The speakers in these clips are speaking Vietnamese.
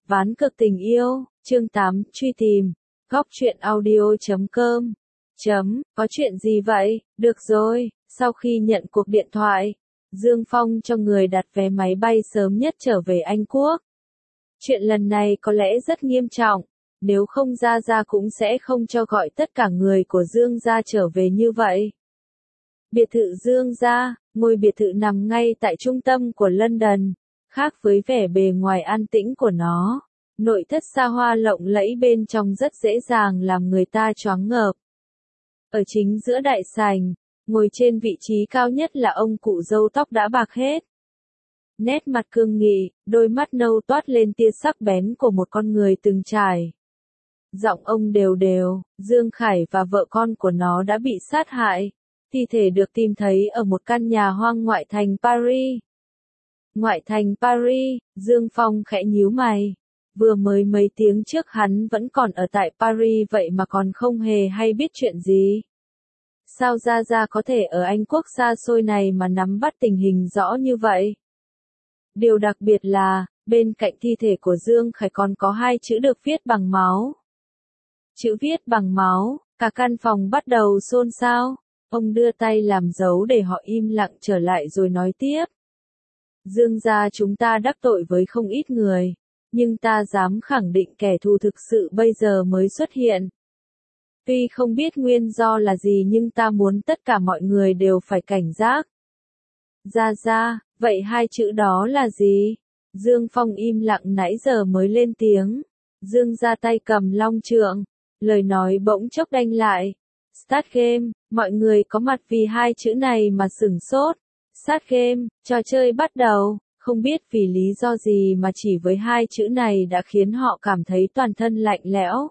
Ván cược tình yêu, chương 8, truy tìm. Góc truyện audio.com. Có chuyện gì vậy? Được rồi, sau khi nhận cuộc điện thoại, Dương Phong cho người đặt vé máy bay sớm nhất trở về Anh Quốc. Chuyện lần này có lẽ rất nghiêm trọng, nếu không Gia Gia cũng sẽ không cho gọi tất cả người của Dương gia trở về như vậy. Biệt thự Dương gia, ngôi biệt thự nằm ngay tại trung tâm của London, khác với vẻ bề ngoài an tĩnh của nó. Nội thất xa hoa lộng lẫy bên trong rất dễ dàng làm người ta choáng ngợp. Ở chính giữa đại sảnh, ngồi trên vị trí cao nhất là ông cụ râu tóc đã bạc hết. Nét mặt cương nghị, đôi mắt nâu toát lên tia sắc bén của một con người từng trải. Giọng ông đều đều, Dương Khải và vợ con của nó đã bị sát hại. Thi thể được tìm thấy ở một căn nhà hoang ngoại thành Paris. Ngoại thành Paris, Dương Phong khẽ nhíu mày. Vừa mới mấy tiếng trước hắn vẫn còn ở tại Paris vậy mà còn không hề hay biết chuyện gì. Sao Gia Gia có thể ở Anh Quốc xa xôi này mà nắm bắt tình hình rõ như vậy? Điều đặc biệt là, bên cạnh thi thể của Dương Khải còn có hai chữ được viết bằng máu. Chữ viết bằng máu, cả căn phòng bắt đầu xôn xao. Ông đưa tay làm dấu để họ im lặng trở lại rồi nói tiếp. Dương gia chúng ta đắc tội với không ít người, nhưng ta dám khẳng định kẻ thù thực sự bây giờ mới xuất hiện. Tuy không biết nguyên do là gì nhưng ta muốn tất cả mọi người đều phải cảnh giác. Gia Gia, vậy hai chữ đó là gì? Dương Phong im lặng nãy giờ mới lên tiếng. Dương gia tay cầm long trượng, lời nói bỗng chốc đanh lại. Start game, mọi người có mặt vì hai chữ này mà sửng sốt. Start game, trò chơi bắt đầu, không biết vì lý do gì mà chỉ với hai chữ này đã khiến họ cảm thấy toàn thân lạnh lẽo.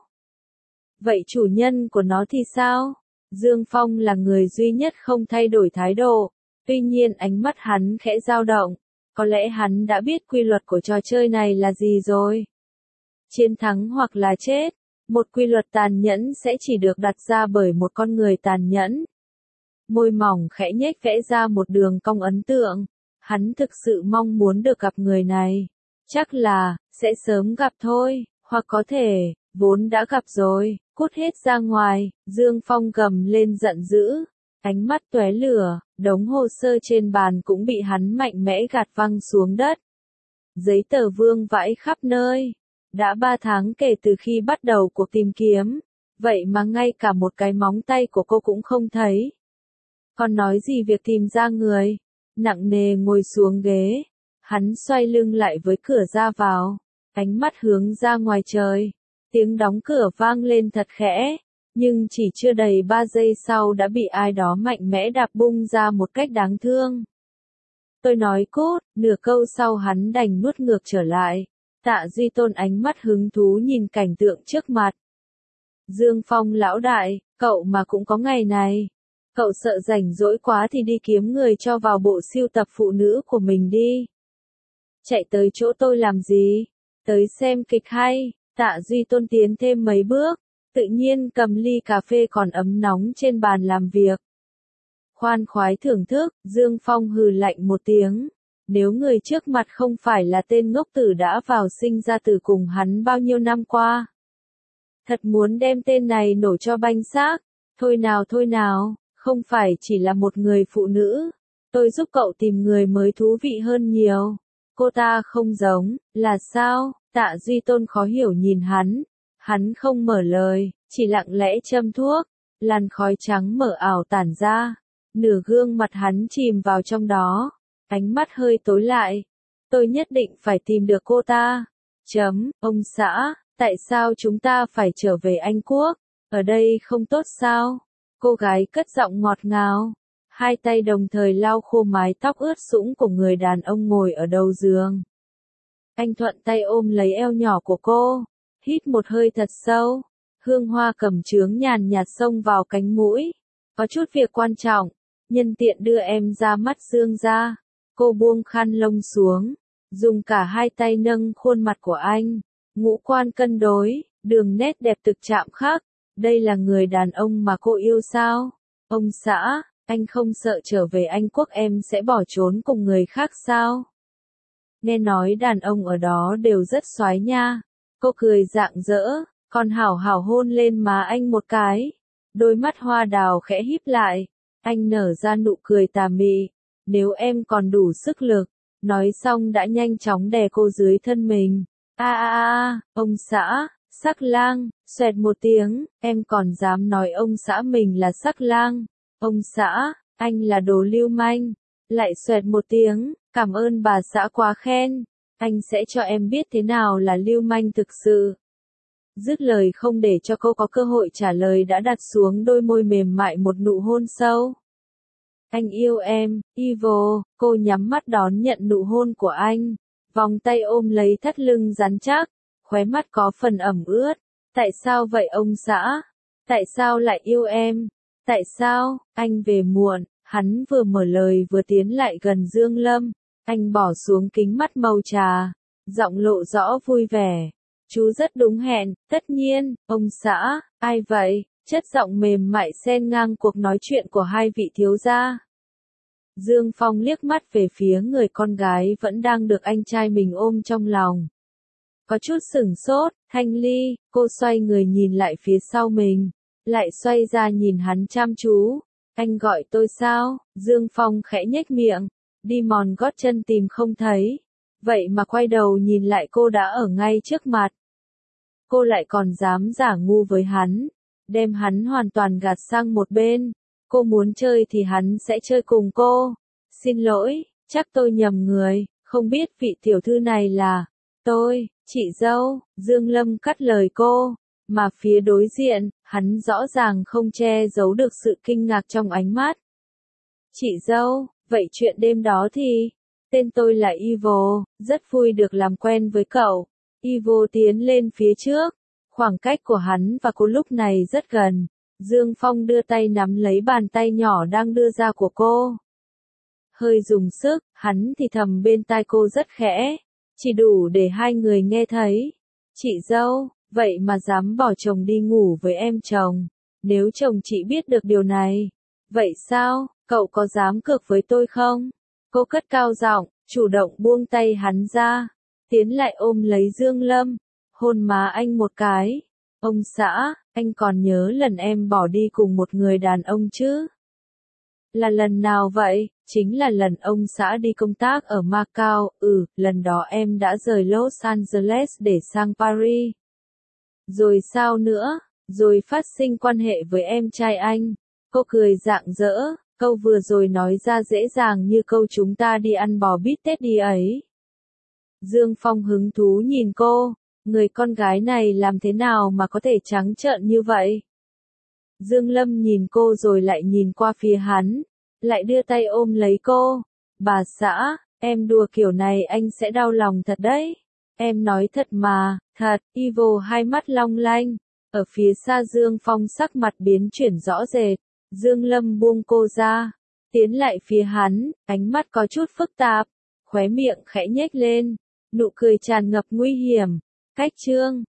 Vậy chủ nhân của nó thì sao? Dương Phong là người duy nhất không thay đổi thái độ, tuy nhiên ánh mắt hắn khẽ dao động, có lẽ hắn đã biết quy luật của trò chơi này là gì rồi. Chiến thắng hoặc là chết. Một quy luật tàn nhẫn sẽ chỉ được đặt ra bởi một con người tàn nhẫn. Môi mỏng khẽ nhếch vẽ ra một đường cong ấn tượng. Hắn thực sự mong muốn được gặp người này. Chắc là, sẽ sớm gặp thôi, hoặc có thể, vốn đã gặp rồi, cút hết ra ngoài. Dương Phong gầm lên giận dữ, ánh mắt tóe lửa, đống hồ sơ trên bàn cũng bị hắn mạnh mẽ gạt văng xuống đất. Giấy tờ vương vãi khắp nơi. Đã 3 tháng kể từ khi bắt đầu cuộc tìm kiếm, vậy mà ngay cả một cái móng tay của cô cũng không thấy. Còn nói gì việc tìm ra người, nặng nề ngồi xuống ghế, hắn xoay lưng lại với cửa ra vào, ánh mắt hướng ra ngoài trời, tiếng đóng cửa vang lên thật khẽ, nhưng chỉ chưa đầy 3 giây sau đã bị ai đó mạnh mẽ đạp bung ra một cách đáng thương. Tôi nói cút, nửa câu sau hắn đành nuốt ngược trở lại. Tạ Duy Tôn ánh mắt hứng thú nhìn cảnh tượng trước mặt. Dương Phong lão đại, cậu mà cũng có ngày này. Cậu sợ rảnh rỗi quá thì đi kiếm người cho vào bộ sưu tập phụ nữ của mình đi. Chạy tới chỗ tôi làm gì? Tới xem kịch hay. Tạ Duy Tôn tiến thêm mấy bước, tự nhiên cầm ly cà phê còn ấm nóng trên bàn làm việc. Khoan khoái thưởng thức, Dương Phong hừ lạnh một tiếng. Nếu người trước mặt không phải là tên ngốc tử đã vào sinh ra tử cùng hắn bao nhiêu năm qua. Thật muốn đem tên này nổ cho banh xác. Thôi nào, không phải chỉ là một người phụ nữ. Tôi giúp cậu tìm người mới thú vị hơn nhiều. Cô ta không giống, là sao? Tạ Duy Tôn khó hiểu nhìn hắn. Hắn không mở lời, chỉ lặng lẽ châm thuốc. Làn khói trắng mờ ảo tản ra. Nửa gương mặt hắn chìm vào trong đó. Ánh mắt hơi tối lại. Tôi nhất định phải tìm được cô ta. Ông xã, tại sao chúng ta phải trở về Anh Quốc? Ở đây không tốt sao? Cô gái cất giọng ngọt ngào. Hai tay đồng thời lau khô mái tóc ướt sũng của người đàn ông ngồi ở đầu giường. Anh thuận tay ôm lấy eo nhỏ của cô. Hít một hơi thật sâu. Hương hoa cầm chướng nhàn nhạt xông vào cánh mũi. Có chút việc quan trọng. Nhân tiện đưa em ra mắt Dương gia. Cô buông khăn lông xuống, dùng cả hai tay nâng khuôn mặt của anh, ngũ quan cân đối, đường nét đẹp thực chạm khắc. Đây là người đàn ông mà cô yêu sao? Ông xã, anh không sợ trở về Anh Quốc em sẽ bỏ trốn cùng người khác sao? nghe nói đàn ông ở đó đều rất soái nha. Cô cười rạng rỡ, còn hảo hảo hôn lên má anh một cái. Đôi mắt hoa đào khẽ híp lại, anh nở ra nụ cười tà mị. Nếu em còn đủ sức lực, nói xong đã nhanh chóng đè cô dưới thân mình. Ông xã, sắc lang, xoẹt một tiếng, em còn dám nói ông xã mình là sắc lang. Ông xã, anh là đồ lưu manh. Lại xoẹt một tiếng, cảm ơn bà xã quá khen. Anh sẽ cho em biết thế nào là lưu manh thực sự. Dứt lời không để cho cô có cơ hội trả lời đã đặt xuống đôi môi mềm mại một nụ hôn sâu. Anh yêu em, Evil, cô nhắm mắt đón nhận nụ hôn của anh. Vòng tay ôm lấy thắt lưng rắn chắc, khóe mắt có phần ẩm ướt. Tại sao vậy ông xã? Tại sao lại yêu em? Tại sao? Anh về muộn, hắn vừa mở lời vừa tiến lại gần Dương Lâm. Anh bỏ xuống kính mắt màu trà, giọng lộ rõ vui vẻ. Chú rất đúng hẹn, tất nhiên, ông xã, ai vậy? Chất giọng mềm mại xen ngang cuộc nói chuyện của hai vị thiếu gia. Dương Phong liếc mắt về phía người con gái vẫn đang được anh trai mình ôm trong lòng. Có chút sửng sốt, Thanh Ly, cô xoay người nhìn lại phía sau mình, lại xoay ra nhìn hắn chăm chú. Anh gọi tôi sao? Dương Phong khẽ nhếch miệng, đi mòn gót chân tìm không thấy. Vậy mà quay đầu nhìn lại cô đã ở ngay trước mặt. Cô lại còn dám giả ngu với hắn, đem hắn hoàn toàn gạt sang một bên. Cô muốn chơi thì hắn sẽ chơi cùng cô. Xin lỗi, chắc tôi nhầm người, không biết vị tiểu thư này là tôi, chị dâu. Dương Lâm cắt lời cô, mà phía đối diện, hắn rõ ràng không che giấu được sự kinh ngạc trong ánh mắt. Chị dâu, vậy chuyện đêm đó thì? Tên tôi là Evil, rất vui được làm quen với cậu. Evil tiến lên phía trước, khoảng cách của hắn và cô lúc này rất gần. Dương Phong đưa tay nắm lấy bàn tay nhỏ đang đưa ra của cô. Hơi dùng sức, hắn thì thầm bên tai cô rất khẽ, chỉ đủ để hai người nghe thấy. Chị dâu, vậy mà dám bỏ chồng đi ngủ với em chồng. Nếu chồng chị biết được điều này, vậy sao, cậu có dám cược với tôi không? Cô cất cao giọng, chủ động buông tay hắn ra, tiến lại ôm lấy Dương Lâm, hôn má anh một cái. Ông xã, anh còn nhớ lần em bỏ đi cùng một người đàn ông chứ? Là lần nào vậy? Chính là lần ông xã đi công tác ở Macau, lần đó em đã rời Los Angeles để sang Paris. Rồi sao nữa? Rồi phát sinh quan hệ với em trai anh. Cô cười rạng rỡ, câu vừa rồi nói ra dễ dàng như câu chúng ta đi ăn bò bít tết đi ấy. Dương Phong hứng thú nhìn cô, người con gái này làm thế nào mà có thể trắng trợn như vậy? Dương Lâm nhìn cô rồi lại nhìn qua phía hắn, lại đưa tay ôm lấy cô. Bà xã, em đùa kiểu này anh sẽ đau lòng thật đấy. Em nói thật mà, thật. Evil hai mắt long lanh. Ở phía xa Dương Phong sắc mặt biến chuyển rõ rệt. Dương Lâm buông cô ra, tiến lại phía hắn, ánh mắt có chút phức tạp, khóe miệng khẽ nhếch lên, nụ cười tràn ngập nguy hiểm. Cách chương